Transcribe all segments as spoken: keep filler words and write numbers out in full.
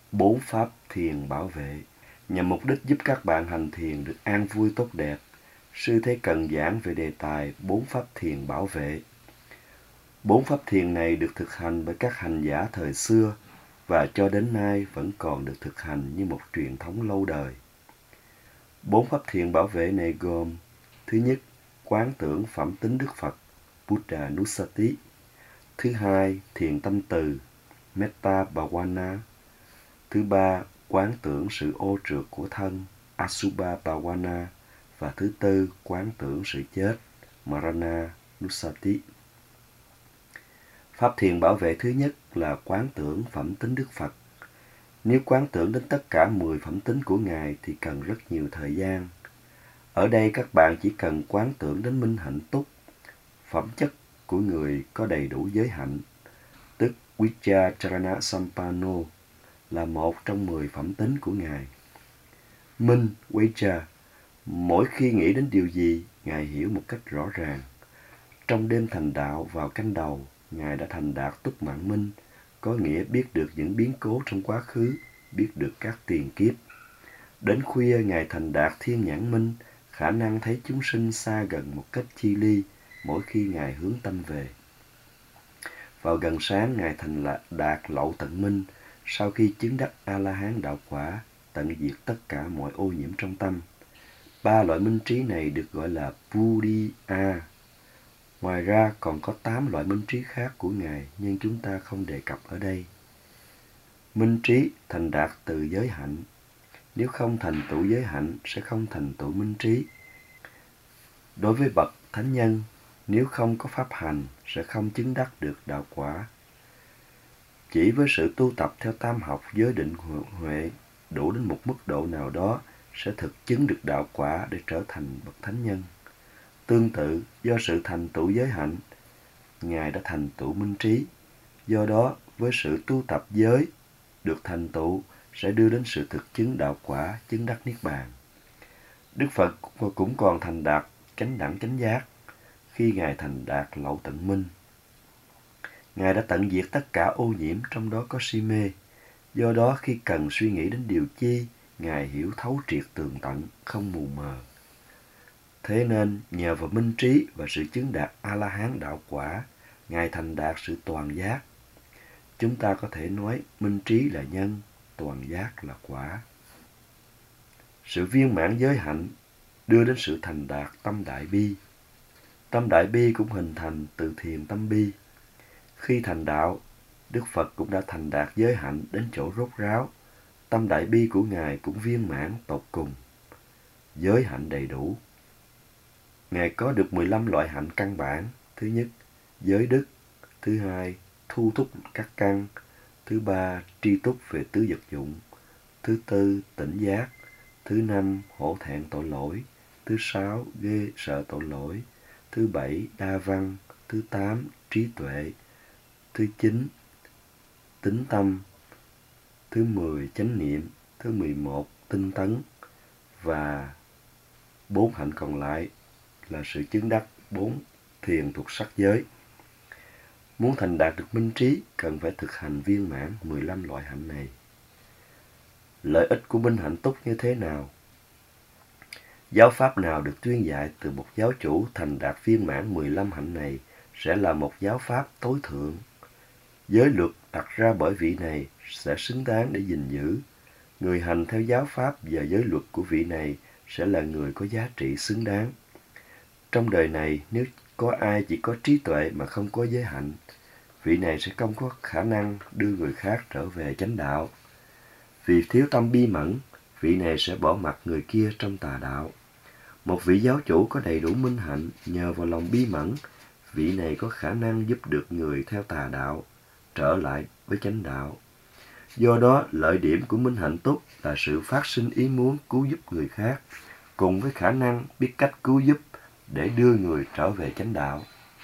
Bốn pháp thiền bảo vệ nhằm mục đích giúp các bạn hành thiền được an vui tốt đẹp. Sư Thế Cần giảng về đề tài bốn pháp thiền bảo vệ. Bốn pháp thiền này được thực hành bởi các hành giả thời xưa và cho đến nay vẫn còn được thực hành như một truyền thống lâu đời. Bốn pháp thiền bảo vệ này gồm: thứ nhất, quán tưởng phẩm tính Đức Phật, Buddha Nusati. Thứ hai, thiền tâm từ, Metta Bhavana. Thứ ba, quán tưởng sự ô trượt của thân, Asubha Bhavana. Và thứ tư, quán tưởng sự chết, Marana Nusati. Pháp thiền bảo vệ thứ nhất là quán tưởng phẩm tính Đức Phật. Nếu quán tưởng đến tất cả mười phẩm tính của Ngài thì cần rất nhiều thời gian. Ở đây các bạn chỉ cần quán tưởng đến minh hạnh túc, phẩm chất của người có đầy đủ giới hạnh, tức Vicharana Sampanno, là một trong mười phẩm tính của Ngài. Minh, Vicha, mỗi khi nghĩ đến điều gì, Ngài hiểu một cách rõ ràng. Trong đêm thành đạo vào canh đầu, Ngài đã thành đạt túc mạng minh, có nghĩa biết được những biến cố trong quá khứ, biết được các tiền kiếp. Đến khuya, Ngài thành đạt thiên nhãn minh, khả năng thấy chúng sinh xa gần một cách chi ly mỗi khi Ngài hướng tâm về. Vào gần sáng, Ngài thành đạt lậu tận minh, sau khi chứng đắc A-la-hán đạo quả, tận diệt tất cả mọi ô nhiễm trong tâm. Ba loại minh trí này được gọi là Puriya. Ngoài ra còn có tám loại minh trí khác của Ngài, nhưng chúng ta không đề cập ở đây. Minh trí thành đạt từ giới hạnh. Nếu không thành tựu giới hạnh, sẽ không thành tựu minh trí. Đối với bậc thánh nhân, nếu không có pháp hành, sẽ không chứng đắc được đạo quả. Chỉ với sự tu tập theo tam học giới định huệ đủ đến một mức độ nào đó, sẽ thực chứng được đạo quả để trở thành bậc thánh nhân. Tương tự, do sự thành tựu giới hạnh, Ngài đã thành tựu minh trí. Do đó, với sự tu tập giới được thành tựu sẽ đưa đến sự thực chứng đạo quả, chứng đắc niết bàn. Đức Phật cũng còn thành đạt chánh đẳng chánh giác khi Ngài thành đạt lậu tận minh. Ngài đã tận diệt tất cả ô nhiễm, trong đó có si mê. Do đó, khi cần suy nghĩ đến điều chi, Ngài hiểu thấu triệt tường tận, không mù mờ. Thế nên, nhờ vào minh trí và sự chứng đạt A-la-hán đạo quả, Ngài thành đạt sự toàn giác. Chúng ta có thể nói minh trí là nhân, toàn giác là quả. Sự viên mãn giới hạnh đưa đến sự thành đạt tâm đại bi. Tâm đại bi cũng hình thành từ thiền tâm bi. Khi thành đạo, Đức Phật cũng đã thành đạt giới hạnh đến chỗ rốt ráo. Tâm đại bi của Ngài cũng viên mãn tột cùng. Giới hạnh đầy đủ. Ngài có được mười lăm loại hạnh căn bản. Thứ nhất, giới đức. Thứ hai, thu thúc các căn. Thứ ba, tri túc về tứ vật dụng. Thứ tư, tỉnh giác. Thứ năm, hổ thẹn tội lỗi. Thứ sáu, ghê sợ tội lỗi. Thứ bảy, đa văn. Thứ tám, trí tuệ. Thứ chín, tính tâm. Thứ mười, chánh niệm. Thứ mười một, tinh tấn. Và bốn hạnh còn lại là sự chứng đắc bốn thiền thuộc sắc giới. Muốn thành đạt được minh trí, cần phải thực hành viên mãn mười lăm loại hạnh này. Lợi ích của minh hạnh túc như thế nào? Giáo pháp nào được tuyên dạy từ một giáo chủ thành đạt viên mãn mười lăm hạnh này sẽ là một giáo pháp tối thượng. Giới luật đặt ra bởi vị này sẽ xứng đáng để gìn giữ. Người hành theo giáo pháp và giới luật của vị này sẽ là người có giá trị xứng đáng. Trong đời này, nếu có ai chỉ có trí tuệ mà không có giới hạnh, vị này sẽ không có khả năng đưa người khác trở về chánh đạo. Vì thiếu tâm bi mẫn, vị này sẽ bỏ mặc người kia trong tà đạo. Một vị giáo chủ có đầy đủ minh hạnh, nhờ vào lòng bi mẫn, vị này có khả năng giúp được người theo tà đạo trở lại với chánh đạo. Do đó, lợi điểm của minh hạnh túc là sự phát sinh ý muốn cứu giúp người khác, cùng với khả năng biết cách cứu giúp để đưa người trở về chánh đạo.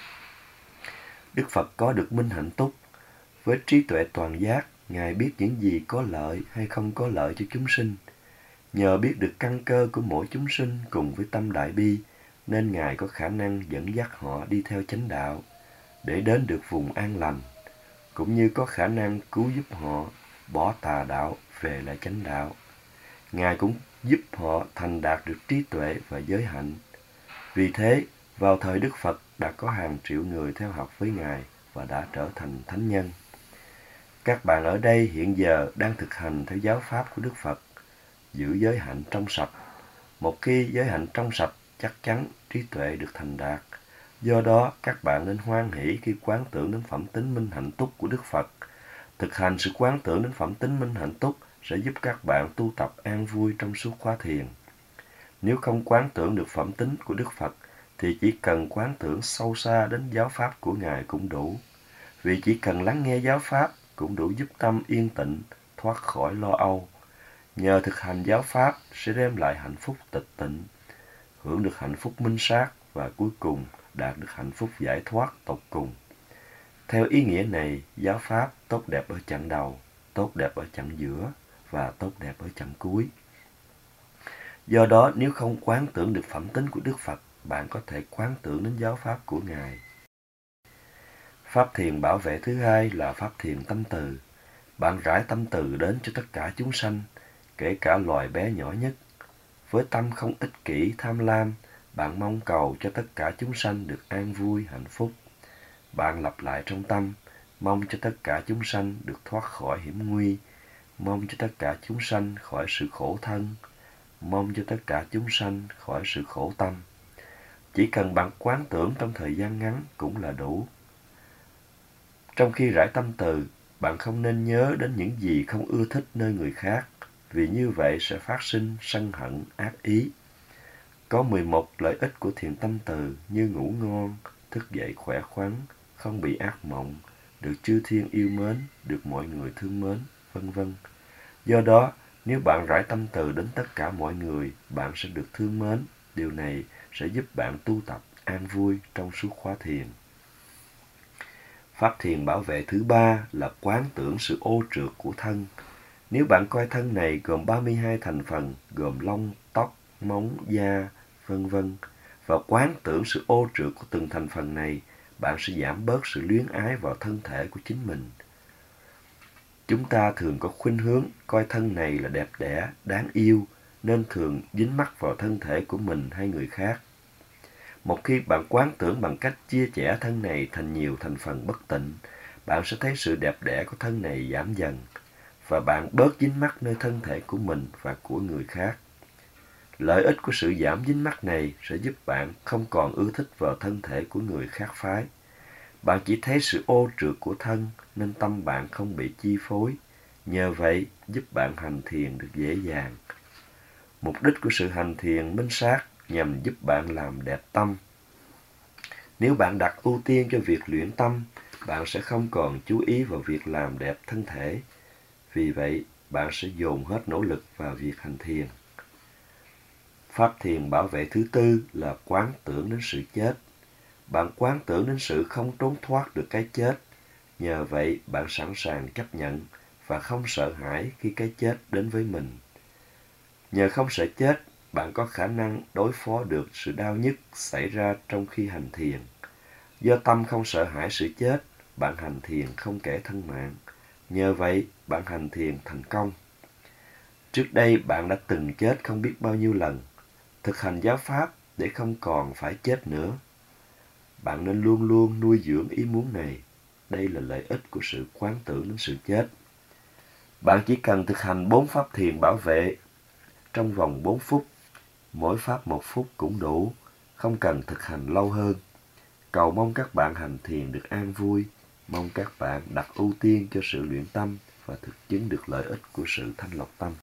Đức Phật có được minh hạnh túc. Với trí tuệ toàn giác, Ngài biết những gì có lợi hay không có lợi cho chúng sinh. Nhờ biết được căn cơ của mỗi chúng sinh cùng với tâm đại bi, nên Ngài có khả năng dẫn dắt họ đi theo chánh đạo, để đến được vùng an lành, cũng như có khả năng cứu giúp họ bỏ tà đạo về lại chánh đạo. Ngài cũng giúp họ thành đạt được trí tuệ và giới hạnh. Vì thế, vào thời Đức Phật đã có hàng triệu người theo học với Ngài và đã trở thành thánh nhân. Các bạn ở đây hiện giờ đang thực hành theo giáo pháp của Đức Phật, giữ giới hạnh trong sạch. Một khi giới hạnh trong sạch, chắc chắn trí tuệ được thành đạt. Do đó, các bạn nên hoan hỷ khi quán tưởng đến phẩm tính minh hạnh túc của Đức Phật. Thực hành sự quán tưởng đến phẩm tính minh hạnh túc sẽ giúp các bạn tu tập an vui trong suốt khóa thiền. Nếu không quán tưởng được phẩm tính của Đức Phật, thì chỉ cần quán tưởng sâu xa đến giáo pháp của Ngài cũng đủ. Vì chỉ cần lắng nghe giáo pháp cũng đủ giúp tâm yên tĩnh, thoát khỏi lo âu. Nhờ thực hành giáo pháp sẽ đem lại hạnh phúc tịch tịnh, hưởng được hạnh phúc minh sát và cuối cùng đạt được hạnh phúc giải thoát tột cùng. Theo ý nghĩa này, giáo pháp tốt đẹp ở chặng đầu, tốt đẹp ở chặng giữa và tốt đẹp ở chặng cuối. Do đó, nếu không quán tưởng được phẩm tính của Đức Phật, bạn có thể quán tưởng đến giáo pháp của Ngài. Pháp thiền bảo vệ thứ hai là pháp thiền tâm từ. Bạn rải tâm từ đến cho tất cả chúng sanh, kể cả loài bé nhỏ nhất. Với tâm không ích kỷ, tham lam, bạn mong cầu cho tất cả chúng sanh được an vui, hạnh phúc. Bạn lặp lại trong tâm, mong cho tất cả chúng sanh được thoát khỏi hiểm nguy, mong cho tất cả chúng sanh khỏi sự khổ thân, mong cho tất cả chúng sanh khỏi sự khổ tâm. Chỉ cần bạn quán tưởng trong thời gian ngắn cũng là đủ. Trong khi rải tâm từ, bạn không nên nhớ đến những gì không ưa thích nơi người khác, vì như vậy sẽ phát sinh sân hận, ác ý. Có mười một lợi ích của thiền tâm từ như ngủ ngon, thức dậy khỏe khoắn, không bị ác mộng, được chư thiên yêu mến, được mọi người thương mến, vân vân. Do đó, nếu bạn rải tâm từ đến tất cả mọi người, bạn sẽ được thương mến. Điều này sẽ giúp bạn tu tập an vui trong suốt khóa thiền. Pháp thiền bảo vệ thứ ba là quán tưởng sự ô trượt của thân. Nếu bạn coi thân này gồm ba mươi hai thành phần, gồm lông, tóc, móng, da, vân vân, và quán tưởng sự ô trượt của từng thành phần này, bạn sẽ giảm bớt sự luyến ái vào thân thể của chính mình. Chúng ta thường có khuynh hướng coi thân này là đẹp đẽ, đáng yêu, nên thường dính mắc vào thân thể của mình hay người khác. Một khi bạn quán tưởng bằng cách chia chẻ thân này thành nhiều thành phần bất tịnh, bạn sẽ thấy sự đẹp đẽ của thân này giảm dần, và bạn bớt dính mắc nơi thân thể của mình và của người khác. Lợi ích của sự giảm dính mắc này sẽ giúp bạn không còn ưa thích vào thân thể của người khác phái. Bạn chỉ thấy sự ô trượt của thân nên tâm bạn không bị chi phối. Nhờ vậy giúp bạn hành thiền được dễ dàng. Mục đích của sự hành thiền minh sát nhằm giúp bạn làm đẹp tâm. Nếu bạn đặt ưu tiên cho việc luyện tâm, bạn sẽ không còn chú ý vào việc làm đẹp thân thể. Vì vậy, bạn sẽ dồn hết nỗ lực vào việc hành thiền. Pháp thiền bảo vệ thứ tư là quán tưởng đến sự chết. Bạn quán tưởng đến sự không trốn thoát được cái chết. Nhờ vậy, bạn sẵn sàng chấp nhận và không sợ hãi khi cái chết đến với mình. Nhờ không sợ chết, bạn có khả năng đối phó được sự đau nhức xảy ra trong khi hành thiền. Do tâm không sợ hãi sự chết, bạn hành thiền không kể thân mạng. Nhờ vậy, bạn hành thiền thành công. Trước đây, bạn đã từng chết không biết bao nhiêu lần. Thực hành giáo pháp để không còn phải chết nữa. Bạn nên luôn luôn nuôi dưỡng ý muốn này. Đây là lợi ích của sự quán tưởng đến sự chết. Bạn chỉ cần thực hành bốn pháp thiền bảo vệ trong vòng bốn phút. Mỗi pháp một phút cũng đủ, không cần thực hành lâu hơn. Cầu mong các bạn hành thiền được an vui. Mong các bạn đặt ưu tiên cho sự luyện tâm và thực chứng được lợi ích của sự thanh lọc tâm.